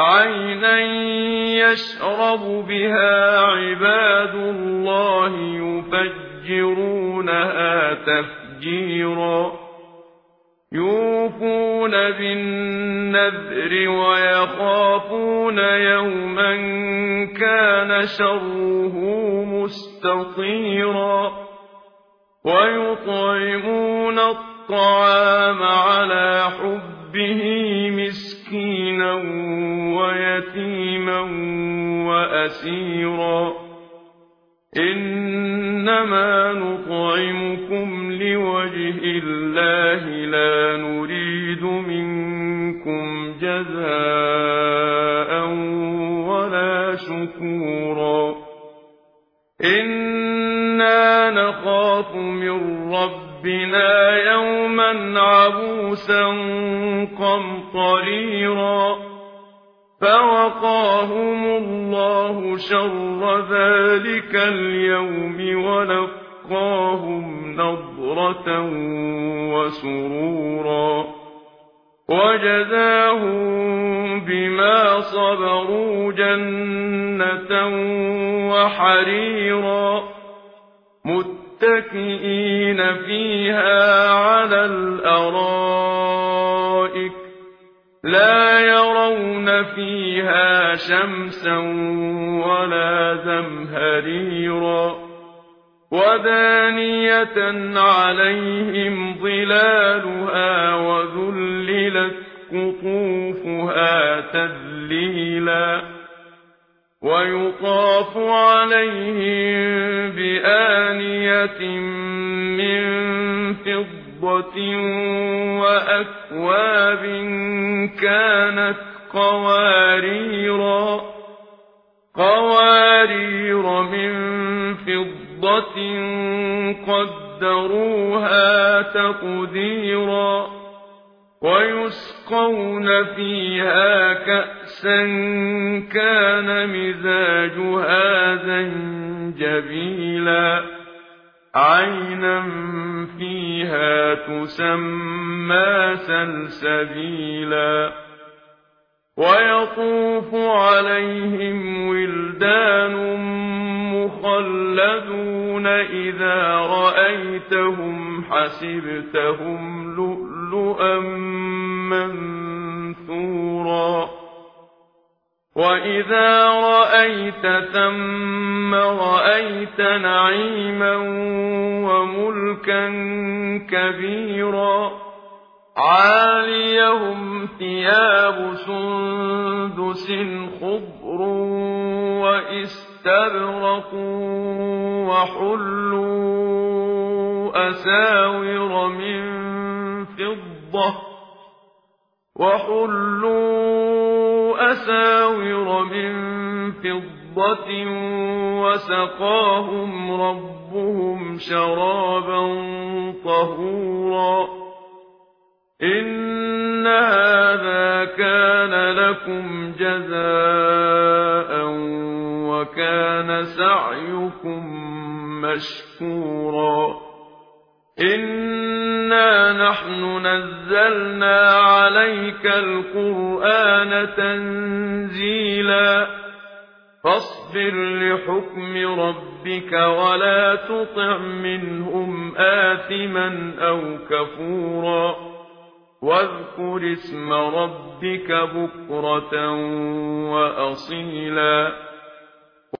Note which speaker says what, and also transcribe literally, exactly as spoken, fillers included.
Speaker 1: عينا يشرب بها عباد الله يفجرونها تفجيرا يوفون بالنذر ويخافون يوما كان شره مستطيرا ويطعمون الطعام على حبه مسكينا ويتيما وأسيرا إنما نطعمكم لوجه الله لا نريد منكم جزاء ولا شكورا إنا نخاف من ربنا يوما عبوسا قمطريرا فوقاهم الله شر ذلك اليوم ولقاهم نضرة وسرورا وجزاهم بما صبروا جنة وحريرا متكئين فيها على الأرائك لا يرون فيها شمسا ولا زمهريرا ودانية عليهم ظلالها وذللت قطوفها تذليلا ويطاف عليهم بآنية من فضة وأكواب كانت قواريرا قوارير من فضة قدروها تقديرا ويسقون فيها كأسا كان مزاجها زنجبيلا عينا فيها تسمى سلسبيلا ويطوف عليهم ولدان مخلدون إذا رأيتهم حسبتهم لؤلؤا منثورا وإذا رأيت ثم رأيت نعيما وملكا كبيرا عاليهم ثياب سندس خضر واستبرق وحلوا أساور من فضة وحلوا أساور من فضة وسقاهم ربهم شرابا طهورا إن هذا كان لكم جزاء وكان سعيكم مشكورا إنا نحن نزلنا عليك القرآن تنزيلا فاصبر لحكم ربك ولا تطع منهم آثما أو كفورا واذكر اسم ربك بكرة وأصيلا